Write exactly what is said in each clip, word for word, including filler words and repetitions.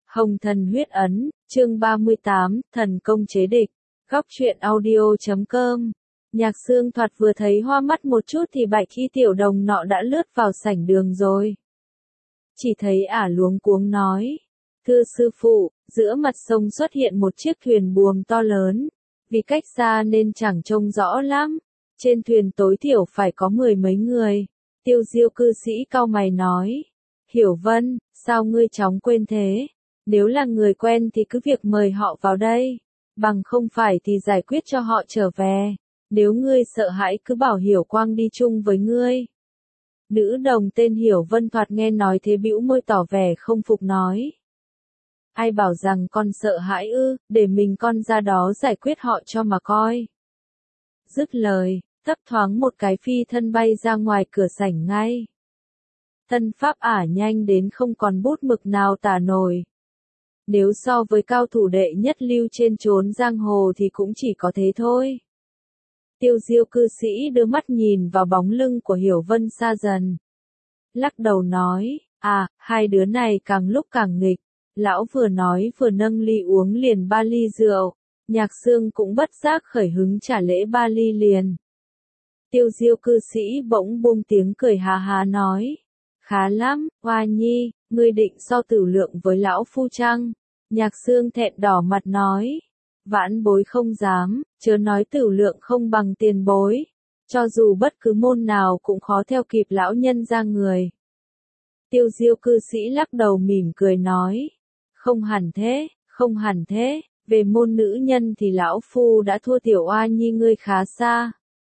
Hồng Thần Huyết Ấn, chương ba mươi tám, Thần Công Chế Địch, góc truyện audio chấm com. Nhạc Sương Thoạt vừa thấy hoa mắt một chút thì Bạch Y tiểu đồng nọ đã lướt vào sảnh đường rồi. Chỉ thấy ả luống cuống nói, thưa sư phụ, giữa mặt sông xuất hiện một chiếc thuyền buồm to lớn, vì cách xa nên chẳng trông rõ lắm, trên thuyền tối thiểu phải có mười mấy người. Tiêu Diêu cư sĩ cau mày nói, Hiểu Vân, sao ngươi chóng quên thế? Nếu là người quen thì cứ việc mời họ vào đây, bằng không phải thì giải quyết cho họ trở về, nếu ngươi sợ hãi cứ bảo Hiểu Quang đi chung với ngươi. Nữ đồng tên Hiểu Vân Thoạt nghe nói thế bĩu môi tỏ vẻ không phục nói. Ai bảo rằng con sợ hãi ư, để mình con ra đó giải quyết họ cho mà coi. Dứt lời, thấp thoáng một cái phi thân bay ra ngoài cửa sảnh ngay. Thân pháp ả nhanh đến không còn bút mực nào tả nổi. Nếu so với cao thủ đệ nhất lưu trên chốn giang hồ thì cũng chỉ có thế thôi. Tiêu Diêu cư sĩ đưa mắt nhìn vào bóng lưng của Hiểu Vân xa dần. Lắc đầu nói, à, hai đứa này càng lúc càng nghịch. Lão vừa nói vừa nâng ly uống liền ba ly rượu. Nhạc Sương cũng bất giác khởi hứng trả lễ ba ly liền. Tiêu Diêu cư sĩ bỗng buông tiếng cười hà hà nói. Khá lắm, Hoa Nhi, ngươi định so tử lượng với lão phu chăng? Nhạc Sương thẹn đỏ mặt nói. Vãn bối không dám, chớ nói tử lượng không bằng tiền bối. Cho dù bất cứ môn nào cũng khó theo kịp lão nhân ra người. Tiêu Diêu cư sĩ lắc đầu mỉm cười nói. Không hẳn thế, không hẳn thế, về môn nữ nhân thì lão phu đã thua tiểu Oa Nhi ngươi khá xa.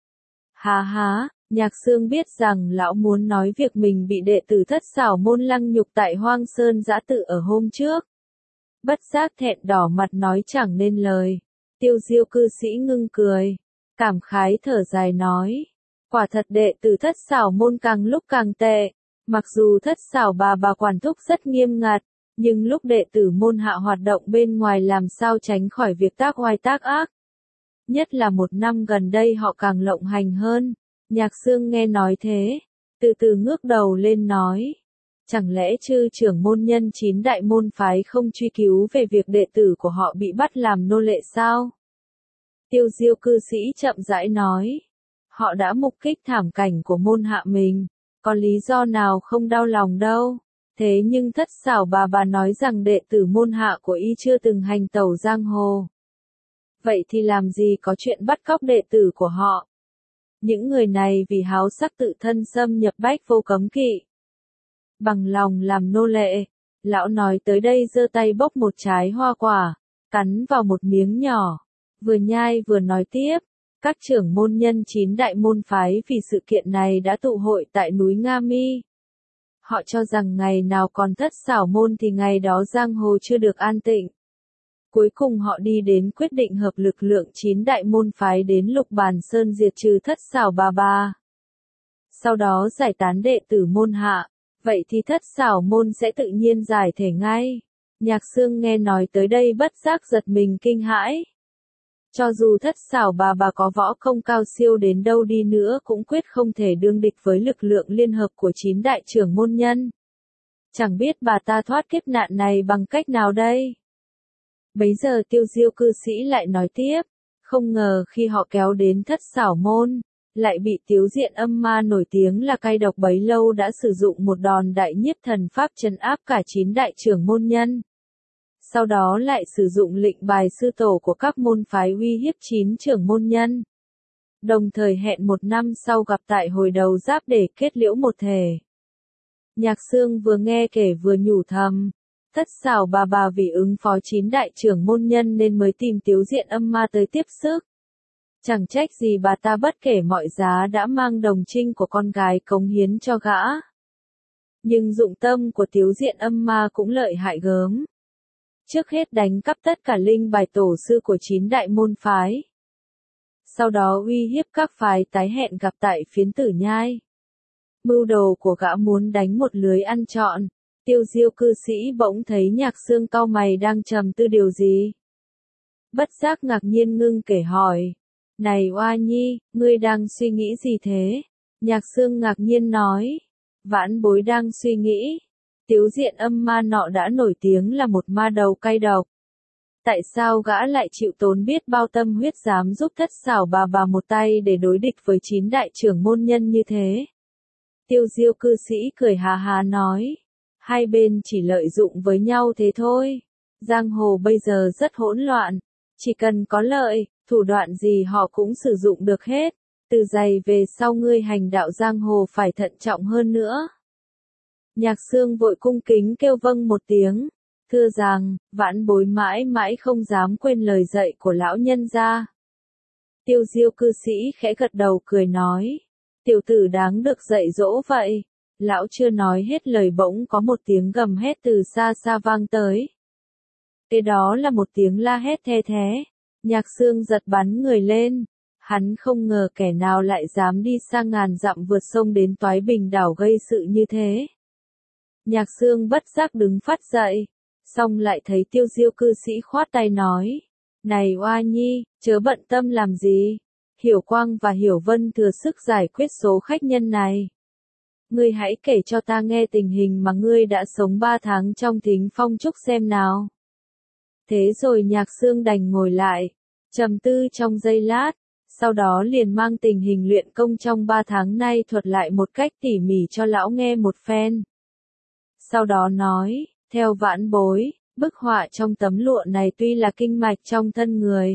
Hà há, Nhạc Sương biết rằng lão muốn nói việc mình bị đệ tử thất xảo môn lăng nhục tại Hoang Sơn Giã Tự ở hôm trước. Bất giác thẹn đỏ mặt nói chẳng nên lời. Tiêu Diêu cư sĩ ngưng cười, cảm khái thở dài nói. Quả thật đệ tử thất xảo môn càng lúc càng tệ, mặc dù thất xảo bà bà quản thúc rất nghiêm ngặt, nhưng lúc đệ tử môn hạ hoạt động bên ngoài làm sao tránh khỏi việc tác oai tác ác. Nhất là một năm gần đây họ càng lộng hành hơn. Nhạc Sương nghe nói thế, từ từ ngước đầu lên nói. Chẳng lẽ chư trưởng môn nhân chín đại môn phái không truy cứu về việc đệ tử của họ bị bắt làm nô lệ sao? Tiêu Diêu cư sĩ chậm rãi nói. Họ đã mục kích thảm cảnh của môn hạ mình, có lý do nào không đau lòng đâu. Thế nhưng thất xảo bà bà nói rằng đệ tử môn hạ của y chưa từng hành tẩu giang hồ. Vậy thì làm gì có chuyện bắt cóc đệ tử của họ? Những người này vì háo sắc tự thân xâm nhập bách vô cấm kỵ. Bằng lòng làm nô lệ. Lão nói tới đây giơ tay bốc một trái hoa quả, cắn vào một miếng nhỏ, vừa nhai vừa nói tiếp. Các trưởng môn nhân chín đại môn phái vì sự kiện này đã tụ hội tại núi Nga Mi. Họ cho rằng ngày nào còn thất xảo môn thì ngày đó giang hồ chưa được an tịnh. Cuối cùng họ đi đến quyết định hợp lực lượng chín đại môn phái đến Lục Bàn Sơn diệt trừ thất xảo bà bà. Sau đó giải tán đệ tử môn hạ, vậy thì thất xảo môn sẽ tự nhiên giải thể ngay. Nhạc Sương nghe nói tới đây bất giác giật mình kinh hãi. Cho dù thất xảo bà bà có võ công cao siêu đến đâu đi nữa cũng quyết không thể đương địch với lực lượng liên hợp của chín đại trưởng môn nhân. Chẳng biết bà ta thoát kiếp nạn này bằng cách nào đây? Bấy giờ Tiêu Diêu cư sĩ lại nói tiếp, không ngờ khi họ kéo đến thất xảo môn, lại bị Tiếu Diện Âm Ma nổi tiếng là cay độc bấy lâu đã sử dụng một đòn đại nhiếp thần pháp trấn áp cả chín đại trưởng môn nhân. Sau đó lại sử dụng lệnh bài sư tổ của các môn phái uy hiếp chín trưởng môn nhân. Đồng thời hẹn một năm sau gặp tại hồi đầu giáp để kết liễu một thể. Nhạc Sương vừa nghe kể vừa nhủ thầm. Thất xảo bà bà vì ứng phó chín đại trưởng môn nhân nên mới tìm Tiếu Diện Âm Ma tới tiếp sức. Chẳng trách gì bà ta bất kể mọi giá đã mang đồng trinh của con gái cống hiến cho gã. Nhưng dụng tâm của Tiếu Diện Âm Ma cũng lợi hại gớm. Trước hết đánh cắp tất cả linh bài tổ sư của chín đại môn phái. Sau đó uy hiếp các phái tái hẹn gặp tại phiến Tử Nhai. Mưu đồ của gã muốn đánh một lưới ăn trọn. Tiêu Diêu cư sĩ bỗng thấy Nhạc Sương cau mày đang trầm tư điều gì. Bất giác ngạc nhiên ngưng kể hỏi. Này Oa Nhi, ngươi đang suy nghĩ gì thế? Nhạc Sương ngạc nhiên nói. Vãn bối đang suy nghĩ. Tiếu diện âm ma nọ đã nổi tiếng là một ma đầu cay độc. Tại sao gã lại chịu tốn biết bao tâm huyết dám giúp thất xảo bà bà một tay để đối địch với chín đại trưởng môn nhân như thế? Tiêu Diêu cư sĩ cười hà hà nói, hai bên chỉ lợi dụng với nhau thế thôi. Giang hồ bây giờ rất hỗn loạn, chỉ cần có lợi, thủ đoạn gì họ cũng sử dụng được hết. Từ giày về sau ngươi hành đạo giang hồ phải thận trọng hơn nữa. Nhạc Xương vội cung kính kêu vâng một tiếng, thưa rằng, vãn bối mãi mãi không dám quên lời dạy của lão nhân gia. Tiêu Diêu cư sĩ khẽ gật đầu cười nói, tiểu tử đáng được dạy dỗ vậy. Lão chưa nói hết lời bỗng có một tiếng gầm hét từ xa xa vang tới. Kế đó là một tiếng la hét the thé. Nhạc Xương giật bắn người lên. Hắn không ngờ kẻ nào lại dám đi sang ngàn dặm vượt sông đến Toái Bình đảo gây sự như thế. Nhạc Xương bất giác đứng phát dậy, xong lại thấy Tiêu Diêu cư sĩ khoát tay nói, này oa nhi, chớ bận tâm làm gì, Hiểu Quang và Hiểu Vân thừa sức giải quyết số khách nhân này. Ngươi hãy kể cho ta nghe tình hình mà ngươi đã sống ba tháng trong Thính Phong Trúc xem nào. Thế rồi Nhạc Xương đành ngồi lại, trầm tư trong giây lát, sau đó liền mang tình hình luyện công trong ba tháng nay thuật lại một cách tỉ mỉ cho lão nghe một phen. Sau đó nói, theo vãn bối, bức họa trong tấm lụa này tuy là kinh mạch trong thân người.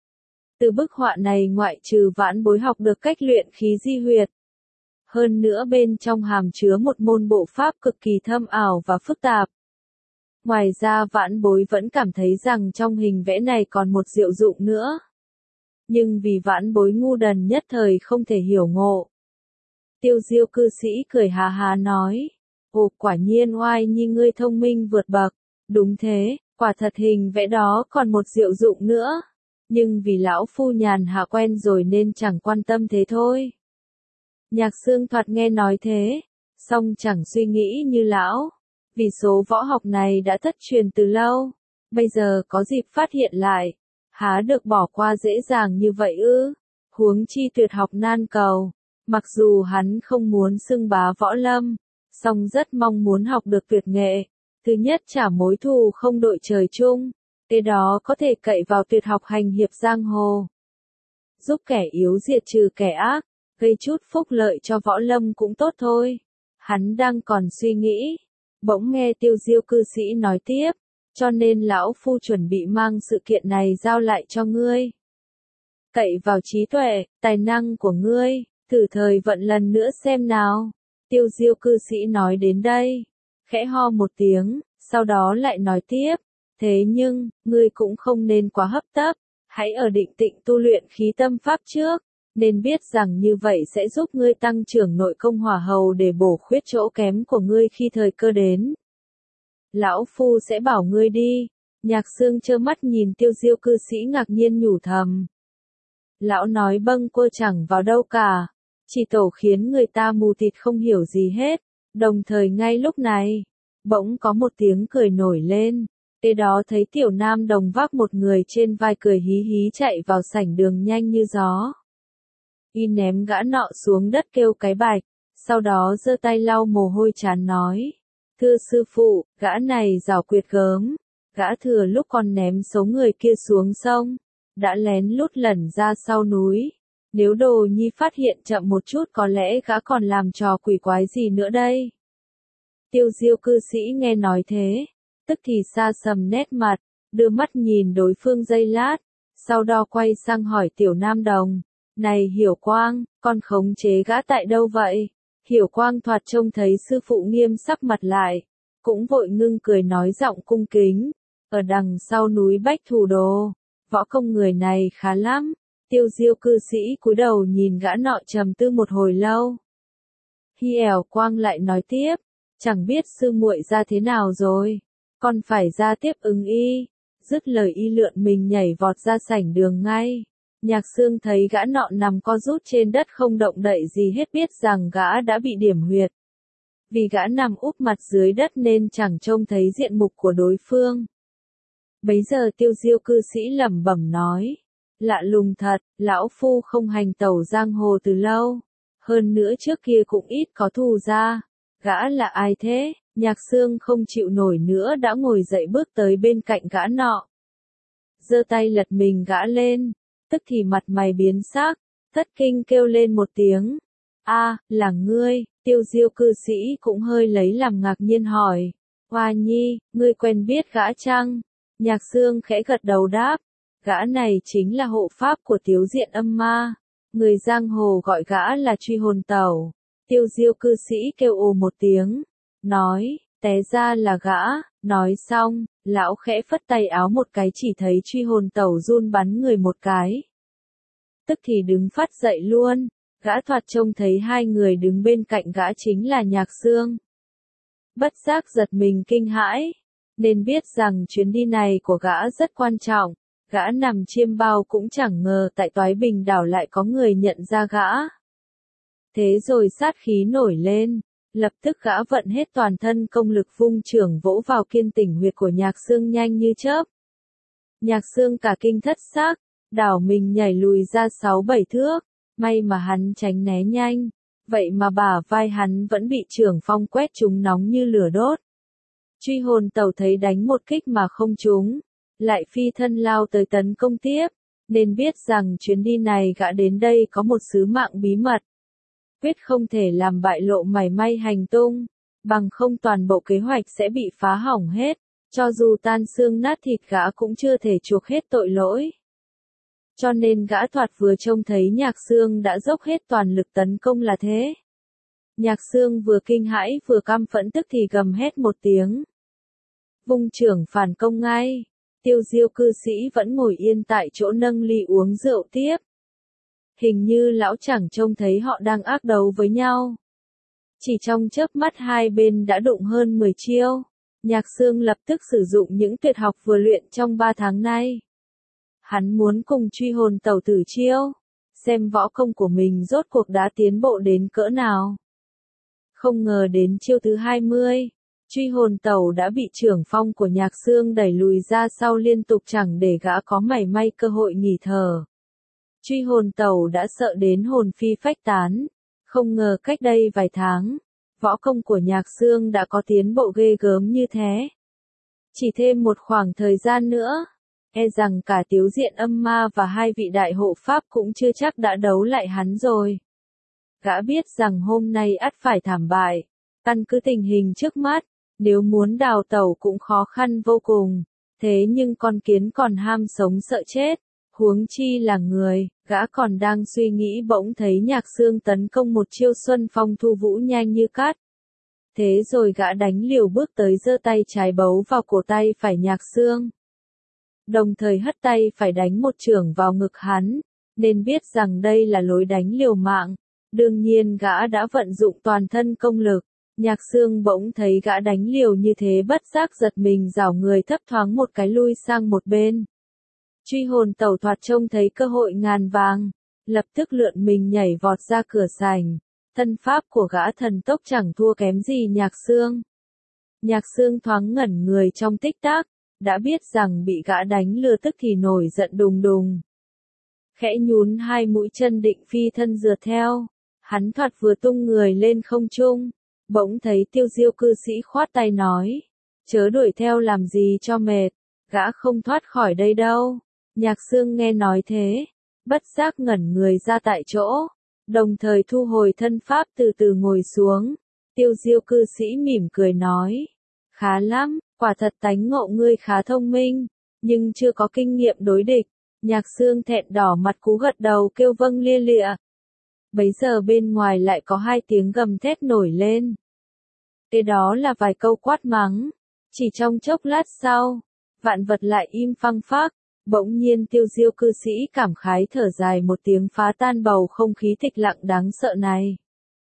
Từ bức họa này ngoại trừ vãn bối học được cách luyện khí di huyệt. Hơn nữa bên trong hàm chứa một môn bộ pháp cực kỳ thâm ảo và phức tạp. Ngoài ra vãn bối vẫn cảm thấy rằng trong hình vẽ này còn một diệu dụng nữa. Nhưng vì vãn bối ngu đần nhất thời không thể hiểu ngộ. Tiêu Diêu cư sĩ cười hà hà nói, ồ quả nhiên oai nhi ngươi thông minh vượt bậc, đúng thế, quả thật hình vẽ đó còn một diệu dụng nữa. Nhưng vì lão phu nhàn hạ quen rồi nên chẳng quan tâm thế thôi. Nhạc Xương thoạt nghe nói thế, song chẳng suy nghĩ như lão, vì số võ học này đã thất truyền từ lâu, bây giờ có dịp phát hiện lại, há được bỏ qua dễ dàng như vậy ư? Huống chi tuyệt học nan cầu, mặc dù hắn không muốn xưng bá võ lâm, song rất mong muốn học được tuyệt nghệ. Thứ nhất trả mối thù không đội trời chung, kế đó có thể cậy vào tuyệt học hành hiệp giang hồ, giúp kẻ yếu diệt trừ kẻ ác, gây chút phúc lợi cho võ lâm cũng tốt thôi. Hắn đang còn suy nghĩ, bỗng nghe Tiêu Diêu cư sĩ nói tiếp, cho nên lão phu chuẩn bị mang sự kiện này giao lại cho ngươi. Cậy vào trí tuệ, tài năng của ngươi, thử thời vận lần nữa xem nào. Tiêu Diêu cư sĩ nói đến đây, khẽ ho một tiếng, sau đó lại nói tiếp, thế nhưng, ngươi cũng không nên quá hấp tấp, hãy ở định tĩnh tu luyện khí tâm pháp trước, nên biết rằng như vậy sẽ giúp ngươi tăng trưởng nội công hỏa hầu để bổ khuyết chỗ kém của ngươi khi thời cơ đến. Lão phu sẽ bảo ngươi đi. Nhạc Xương trơ mắt nhìn Tiêu Diêu cư sĩ ngạc nhiên nhủ thầm. Lão nói bâng quơ chẳng vào đâu cả, chỉ tổ khiến người ta mù tịt không hiểu gì hết. Đồng thời ngay lúc này, bỗng có một tiếng cười nổi lên. Kế đó thấy Tiểu Nam Đồng vác một người trên vai cười hí hí chạy vào sảnh đường nhanh như gió. Y ném gã nọ xuống đất kêu cái bạch, sau đó giơ tay lau mồ hôi trán nói. Thưa sư phụ, gã này giảo quyệt gớm, gã thừa lúc còn ném số người kia xuống sông, đã lén lút lẩn ra sau núi. Nếu Đồ Nhi phát hiện chậm một chút có lẽ gã còn làm trò quỷ quái gì nữa đây. Tiêu Diêu cư sĩ nghe nói thế, tức thì sa sầm nét mặt, đưa mắt nhìn đối phương giây lát, sau đó quay sang hỏi Tiểu Nam Đồng, này Hiểu Quang, con khống chế gã tại đâu vậy? Hiểu Quang thoạt trông thấy sư phụ nghiêm sắc mặt lại, cũng vội ngưng cười nói giọng cung kính, ở đằng sau núi Bách Thủ Đồ, võ công người này khá lắm. Tiêu Diêu cư sĩ cúi đầu nhìn gã nọ trầm tư một hồi lâu. Hiểu Quang lại nói tiếp, chẳng biết sư muội ra thế nào rồi, còn phải ra tiếp ứng y. Dứt lời y lượn mình nhảy vọt ra sảnh đường ngay. Nhạc Xương thấy gã nọ nằm co rút trên đất không động đậy gì hết biết rằng gã đã bị điểm huyệt. Vì gã nằm úp mặt dưới đất nên chẳng trông thấy diện mục của đối phương. Bấy giờ Tiêu Diêu cư sĩ lẩm bẩm nói, lạ lùng thật, lão phu không hành tẩu giang hồ từ lâu, hơn nữa trước kia cũng ít có thù ra, gã là ai thế? Nhạc Xương không chịu nổi nữa đã ngồi dậy bước tới bên cạnh gã nọ. Giơ tay lật mình gã lên, tức thì mặt mày biến sắc, thất kinh kêu lên một tiếng. A, là ngươi, Tiêu Diêu cư sĩ cũng hơi lấy làm ngạc nhiên hỏi. Hoa nhi, ngươi quen biết gã chăng? Nhạc Xương khẽ gật đầu đáp. Gã này chính là hộ pháp của Tiếu Diện Âm Ma. Người giang hồ gọi gã là Truy Hồn Tẩu. Tiêu Diêu cư sĩ kêu ồ một tiếng. Nói, té ra là gã. Nói xong, lão khẽ phất tay áo một cái chỉ thấy Truy Hồn Tẩu run bắn người một cái. Tức thì đứng phát dậy luôn. Gã thoạt trông thấy hai người đứng bên cạnh gã chính là Nhạc Xương. Bất giác giật mình kinh hãi, nên biết rằng chuyến đi này của gã rất quan trọng. Gã nằm chiêm bao cũng chẳng ngờ tại Toái Bình đảo lại có người nhận ra gã. Thế rồi sát khí nổi lên, lập tức gã vận hết toàn thân công lực vung chưởng vỗ vào kiên tỉnh huyệt của Nhạc Xương nhanh như chớp. Nhạc Xương cả kinh thất xác, đảo mình nhảy lùi ra sáu bảy thước, may mà hắn tránh né nhanh, vậy mà bả vai hắn vẫn bị chưởng phong quét trúng nóng như lửa đốt. Truy Hồn Tẩu thấy đánh một kích mà không trúng, lại phi thân lao tới tấn công tiếp, nên biết rằng chuyến đi này gã đến đây có một sứ mạng bí mật. Quyết không thể làm bại lộ mảy may hành tung, bằng không toàn bộ kế hoạch sẽ bị phá hỏng hết, cho dù tan xương nát thịt gã cũng chưa thể chuộc hết tội lỗi. Cho nên gã thoạt vừa trông thấy Nhạc Xương đã dốc hết toàn lực tấn công là thế. Nhạc Xương vừa kinh hãi vừa căm phẫn tức thì gầm hét một tiếng. Vung chưởng phản công ngay. Tiêu Diêu cư sĩ vẫn ngồi yên tại chỗ nâng ly uống rượu tiếp. Hình như lão chẳng trông thấy họ đang ác đấu với nhau. Chỉ trong chớp mắt hai bên đã đụng hơn mười chiêu. Nhạc Xương lập tức sử dụng những tuyệt học vừa luyện trong ba tháng nay. Hắn muốn cùng Truy Hồn Tẩu thử chiêu, xem võ công của mình rốt cuộc đã tiến bộ đến cỡ nào. Không ngờ đến chiêu thứ hai mươi, Truy Hồn Tẩu đã bị chưởng phong của Nhạc Xương đẩy lùi ra sau liên tục chẳng để gã có mảy may cơ hội nghỉ thở. Truy Hồn Tẩu đã sợ đến hồn phi phách tán, không ngờ cách đây vài tháng, võ công của Nhạc Xương đã có tiến bộ ghê gớm như thế. Chỉ thêm một khoảng thời gian nữa, e rằng cả Tiếu Diện Âm Ma và hai vị đại hộ pháp cũng chưa chắc đã đấu lại hắn rồi. Gã biết rằng hôm nay ắt phải thảm bại, căn cứ tình hình trước mắt, nếu muốn đào tẩu cũng khó khăn vô cùng, thế nhưng con kiến còn ham sống sợ chết, huống chi là người, gã còn đang suy nghĩ bỗng thấy Nhạc Xương tấn công một chiêu Xuân Phong Thu Vũ nhanh như cát. Thế rồi gã đánh liều bước tới giơ tay trái bấu vào cổ tay phải Nhạc Xương. Đồng thời hất tay phải đánh một chưởng vào ngực hắn, nên biết rằng đây là lối đánh liều mạng. Đương nhiên gã đã vận dụng toàn thân công lực. Nhạc Xương bỗng thấy gã đánh liều như thế bất giác giật mình rảo người thấp thoáng một cái lui sang một bên. Truy Hồn Tẩu thoạt trông thấy cơ hội ngàn vàng, lập tức lượn mình nhảy vọt ra cửa sảnh. Thân pháp của gã thần tốc chẳng thua kém gì Nhạc Xương. Nhạc Xương thoáng ngẩn người trong tích tắc, đã biết rằng bị gã đánh lừa tức thì nổi giận đùng đùng. Khẽ nhún hai mũi chân định phi thân rượt theo, hắn thoạt vừa tung người lên không trung, bỗng thấy Tiêu Diêu cư sĩ khoát tay nói, chớ đuổi theo làm gì cho mệt, gã không thoát khỏi đây đâu. Nhạc Xương nghe nói thế, bất giác ngẩn người ra tại chỗ, đồng thời thu hồi thân pháp từ từ ngồi xuống. Tiêu Diêu cư sĩ mỉm cười nói, khá lắm, quả thật tánh ngộ ngươi khá thông minh, nhưng chưa có kinh nghiệm đối địch. Nhạc Xương thẹn đỏ mặt cú gật đầu kêu vâng lia lịa. Bấy giờ bên ngoài lại có hai tiếng gầm thét nổi lên. Kế đó là vài câu quát mắng. Chỉ trong chốc lát sau, vạn vật lại im phăng phắc. Bỗng nhiên Tiêu Diêu cư sĩ cảm khái thở dài một tiếng phá tan bầu không khí tịch lặng đáng sợ này.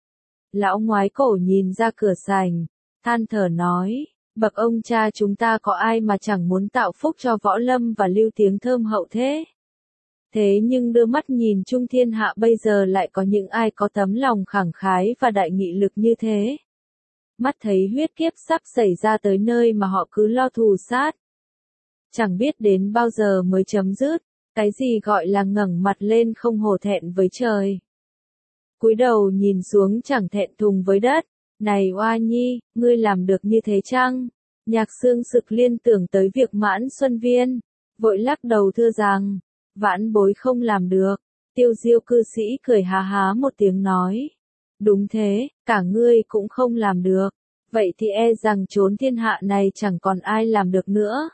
Lão ngoái cổ nhìn ra cửa sảnh, than thở nói, bậc ông cha chúng ta có ai mà chẳng muốn tạo phúc cho võ lâm và lưu tiếng thơm hậu thế. Thế nhưng đưa mắt nhìn chung thiên hạ bây giờ lại có những ai có tấm lòng khẳng khái và đại nghị lực như thế. Mắt thấy huyết kiếp sắp xảy ra tới nơi mà họ cứ lo thù sát. Chẳng biết đến bao giờ mới chấm dứt, cái gì gọi là ngẩng mặt lên không hổ thẹn với trời. Cúi đầu nhìn xuống chẳng thẹn thùng với đất, Này Oa Nhi, ngươi làm được như thế chăng? Nhạc Xương sực liên tưởng tới việc Mãn Xuân Viên, vội lắc đầu thưa rằng, vãn bối không làm được. Tiêu Diêu cư sĩ cười há há một tiếng nói, đúng thế, cả ngươi cũng không làm được, vậy thì e rằng chốn thiên hạ này chẳng còn ai làm được nữa.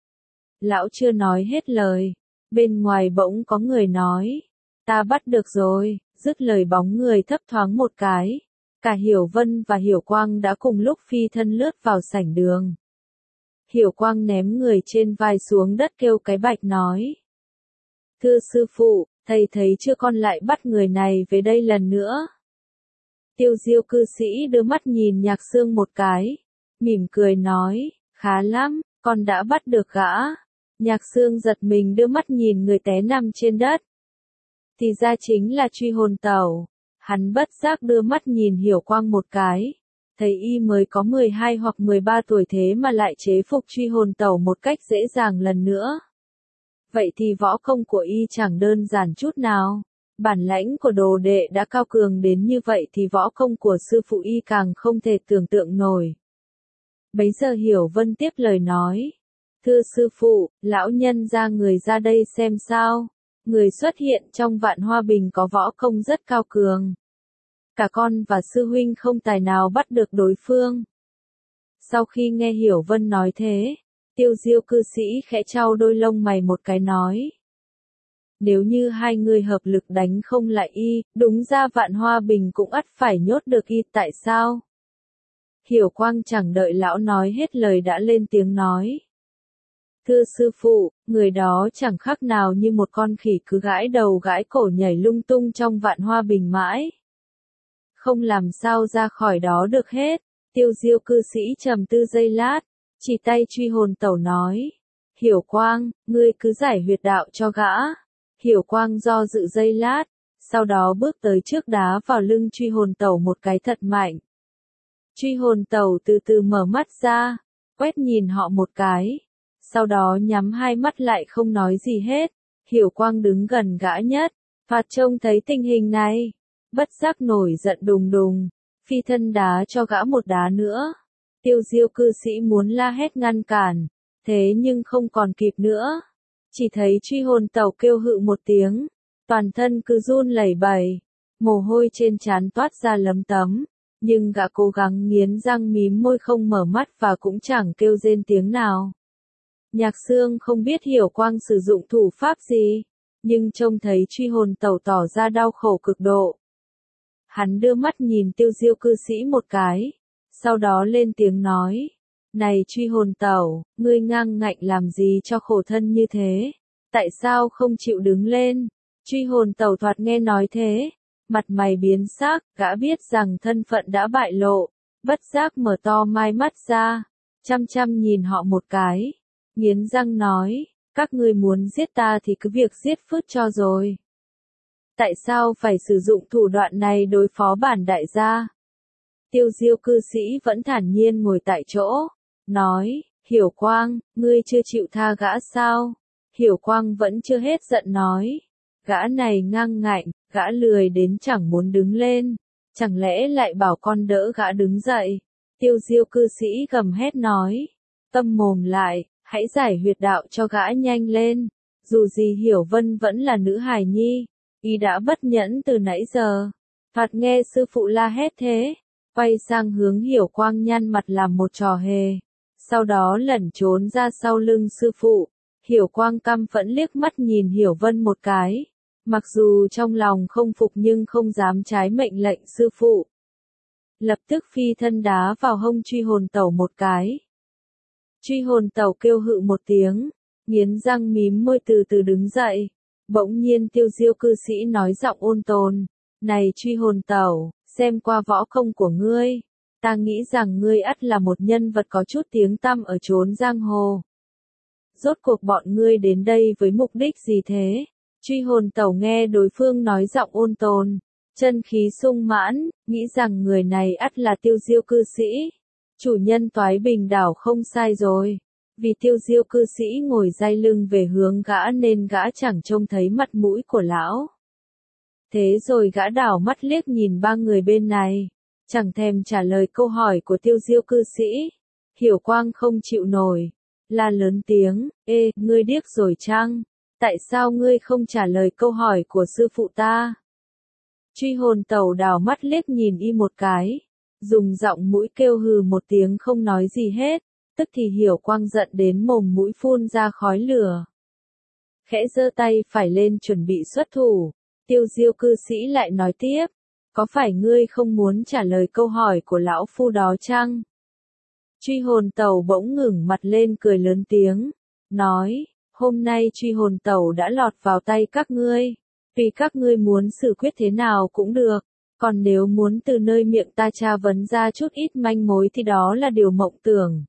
Lão chưa nói hết lời, bên ngoài bỗng có người nói, ta bắt được rồi, dứt lời bóng người thấp thoáng một cái, cả Hiểu Vân và Hiểu Quang đã cùng lúc phi thân lướt vào sảnh đường. Hiểu Quang ném người trên vai xuống đất kêu cái bạch nói, thưa sư phụ, thầy thấy chưa con lại bắt người này về đây lần nữa. Tiêu Diêu cư sĩ đưa mắt nhìn Nhạc Xương một cái, mỉm cười nói, khá lắm, con đã bắt được gã. Nhạc Xương giật mình đưa mắt nhìn người té nằm trên đất. Thì ra chính là Truy Hồn Tẩu. Hắn bất giác đưa mắt nhìn Hiểu Quang một cái. Thấy y mới có mười hai hoặc mười ba tuổi thế mà lại chế phục Truy Hồn Tẩu một cách dễ dàng lần nữa. Vậy thì võ công của y chẳng đơn giản chút nào. Bản lãnh của đồ đệ đã cao cường đến như vậy thì võ công của sư phụ y càng không thể tưởng tượng nổi. Bấy giờ Hiểu Vân tiếp lời nói. Thưa sư phụ, lão nhân ra người ra đây xem sao. Người xuất hiện trong Vạn Hoa Bình có võ công rất cao cường. Cả con và sư huynh không tài nào bắt được đối phương. Sau khi nghe Hiểu Vân nói thế, Tiêu Diêu cư sĩ khẽ chau đôi lông mày một cái nói. Nếu như hai người hợp lực đánh không lại y, đúng ra Vạn Hoa Bình cũng ắt phải nhốt được y, tại sao? Hiểu Quang chẳng đợi lão nói hết lời đã lên tiếng nói. Thưa sư phụ, người đó chẳng khác nào như một con khỉ cứ gãi đầu gãi cổ nhảy lung tung trong Vạn Hoa Bình mãi. Không làm sao ra khỏi đó được hết. Tiêu Diêu cư sĩ trầm tư giây lát, chỉ tay Truy Hồn Tẩu nói. Hiểu Quang, ngươi cứ giải huyệt đạo cho gã. Hiểu Quang do dự giây lát, sau đó bước tới trước đá vào lưng Truy Hồn Tẩu một cái thật mạnh. Truy Hồn Tẩu từ từ mở mắt ra, quét nhìn họ một cái, sau đó nhắm hai mắt lại không nói gì hết. Hiểu Quang đứng gần gã nhất, phạt trông thấy tình hình này, bất giác nổi giận đùng đùng, phi thân đá cho gã một đá nữa. Tiêu Diêu cư sĩ muốn la hét ngăn cản, thế nhưng không còn kịp nữa. Chỉ thấy Truy Hồn Tẩu kêu hự một tiếng, toàn thân cứ run lẩy bẩy, mồ hôi trên trán toát ra lấm tấm, nhưng gã cố gắng nghiến răng mím môi không mở mắt và cũng chẳng kêu rên tiếng nào. Nhạc Xương không biết Hiểu Quang sử dụng thủ pháp gì, nhưng trông thấy Truy Hồn Tẩu tỏ ra đau khổ cực độ. Hắn đưa mắt nhìn Tiêu Diêu cư sĩ một cái, sau đó lên tiếng nói. Này Truy Hồn Tẩu, ngươi ngang ngạnh làm gì cho khổ thân như thế? Tại sao không chịu đứng lên? Truy Hồn Tẩu thoạt nghe nói thế, mặt mày biến sắc, gã biết rằng thân phận đã bại lộ, bất giác mở to mai mắt ra, chăm chăm nhìn họ một cái, nghiến răng nói, các ngươi muốn giết ta thì cứ việc giết phứt cho rồi. Tại sao phải sử dụng thủ đoạn này đối phó bản đại gia? Tiêu Diêu cư sĩ vẫn thản nhiên ngồi tại chỗ, nói, Hiểu Quang, ngươi chưa chịu tha gã sao? Hiểu Quang vẫn chưa hết giận nói, gã này ngang ngạnh, gã lười đến chẳng muốn đứng lên, chẳng lẽ lại bảo con đỡ gã đứng dậy? Tiêu Diêu cư sĩ gầm hét nói, tâm mồm lại, hãy giải huyệt đạo cho gã nhanh lên. Dù gì Hiểu Vân vẫn là nữ hài nhi, y đã bất nhẫn từ nãy giờ. Thoạt nghe sư phụ la hét thế, quay sang hướng Hiểu Quang nhăn mặt làm một trò hề, sau đó lẩn trốn ra sau lưng sư phụ. Hiểu Quang căm phẫn liếc mắt nhìn Hiểu Vân một cái, mặc dù trong lòng không phục nhưng không dám trái mệnh lệnh sư phụ. Lập tức phi thân đá vào hông Truy Hồn Tẩu một cái. Truy Hồn Tẩu kêu hự một tiếng, nghiến răng mím môi từ từ đứng dậy. Bỗng nhiên Tiêu Diêu cư sĩ nói giọng ôn tồn, này Truy Hồn Tẩu, xem qua võ công của ngươi, ta nghĩ rằng ngươi ắt là một nhân vật có chút tiếng tăm ở chốn giang hồ. Rốt cuộc bọn ngươi đến đây với mục đích gì thế? Truy Hồn Tẩu nghe đối phương nói giọng ôn tồn, chân khí sung mãn, nghĩ rằng người này ắt là Tiêu Diêu cư sĩ. Chủ nhân Toái Bình đảo không sai rồi. Vì Tiêu Diêu cư sĩ ngồi day lưng về hướng gã nên gã chẳng trông thấy mặt mũi của lão. Thế rồi gã đảo mắt liếc nhìn ba người bên này, chẳng thèm trả lời câu hỏi của Tiêu Diêu cư sĩ. Hiểu Quang không chịu nổi, la lớn tiếng, ê, ngươi điếc rồi chăng? Tại sao ngươi không trả lời câu hỏi của sư phụ ta? Truy hồn tẩu đảo mắt liếc nhìn y một cái, dùng giọng mũi kêu hừ một tiếng không nói gì hết, tức thì Hiểu Quang giận đến mồm mũi phun ra khói lửa. Khẽ giơ tay phải lên chuẩn bị xuất thủ, Tiêu Diêu cư sĩ lại nói tiếp, có phải ngươi không muốn trả lời câu hỏi của lão phu đó chăng? Truy hồn tẩu bỗng ngẩng mặt lên cười lớn tiếng, nói, hôm nay truy hồn tẩu đã lọt vào tay các ngươi, vì các ngươi muốn xử quyết thế nào cũng được, còn nếu muốn từ nơi miệng ta tra vấn ra chút ít manh mối thì đó là điều mộng tưởng.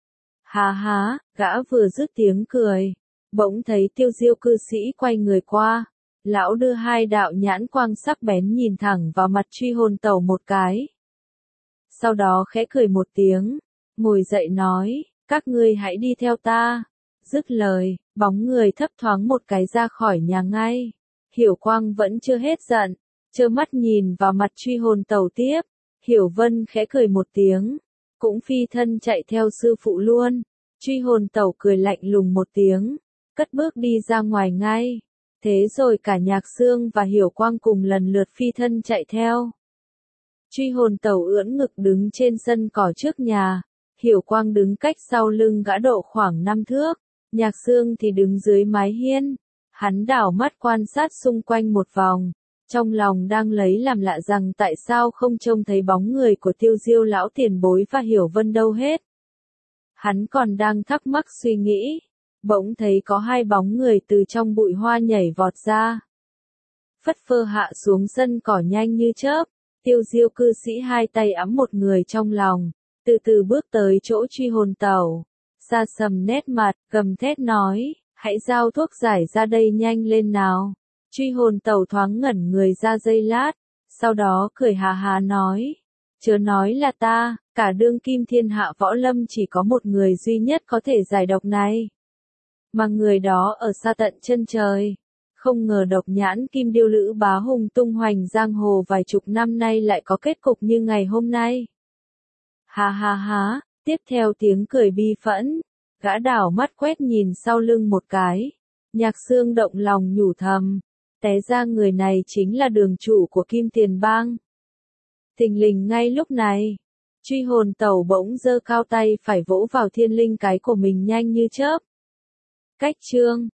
Hà há, gã vừa dứt tiếng cười, bỗng thấy Tiêu Diêu cư sĩ quay người qua, lão đưa hai đạo nhãn quang sắc bén nhìn thẳng vào mặt truy hồn tẩu một cái. Sau đó khẽ cười một tiếng, ngồi dậy nói, các ngươi hãy đi theo ta. Dứt lời, bóng người thấp thoáng một cái ra khỏi nhà ngay. Hiểu Quang vẫn chưa hết giận, trơ mắt nhìn vào mặt truy hồn tẩu tiếp. Hiểu Vân khẽ cười một tiếng, cũng phi thân chạy theo sư phụ luôn. Truy hồn tẩu cười lạnh lùng một tiếng, cất bước đi ra ngoài ngay. Thế rồi cả Nhạc Xương và Hiểu Quang cùng lần lượt phi thân chạy theo. Truy hồn tẩu ưỡn ngực đứng trên sân cỏ trước nhà, Hiểu Quang đứng cách sau lưng gã độ khoảng năm thước, Nhạc Xương thì đứng dưới mái hiên. Hắn đảo mắt quan sát xung quanh một vòng, trong lòng đang lấy làm lạ rằng tại sao không trông thấy bóng người của Tiêu Diêu lão tiền bối và Hiểu Vân đâu hết. Hắn còn đang thắc mắc suy nghĩ, bỗng thấy có hai bóng người từ trong bụi hoa nhảy vọt ra. Phất phơ hạ xuống sân cỏ nhanh như chớp, Tiêu Diêu cư sĩ hai tay ẵm một người trong lòng, từ từ bước tới chỗ truy hồn tẩu, sa sầm nét mặt, gầm thét nói, hãy giao thuốc giải ra đây nhanh lên nào. Truy hồn tẩu thoáng ngẩn người ra giây lát, sau đó cười hà hà nói, chớ nói là ta, cả đương kim thiên hạ võ lâm chỉ có một người duy nhất có thể giải độc này. Mà người đó ở xa tận chân trời. Không ngờ độc nhãn kim điêu lữ bá hùng tung hoành giang hồ vài chục năm nay lại có kết cục như ngày hôm nay. Ha ha ha, tiếp theo tiếng cười bi phẫn, gã đảo mắt quét nhìn sau lưng một cái. Nhạc Xương động lòng nhủ thầm, té ra người này chính là đường chủ của Kim Tiền Bang. Thình lình ngay lúc này, truy hồn tẩu bỗng giơ cao tay phải vỗ vào thiên linh cái của mình nhanh như chớp. Cách chương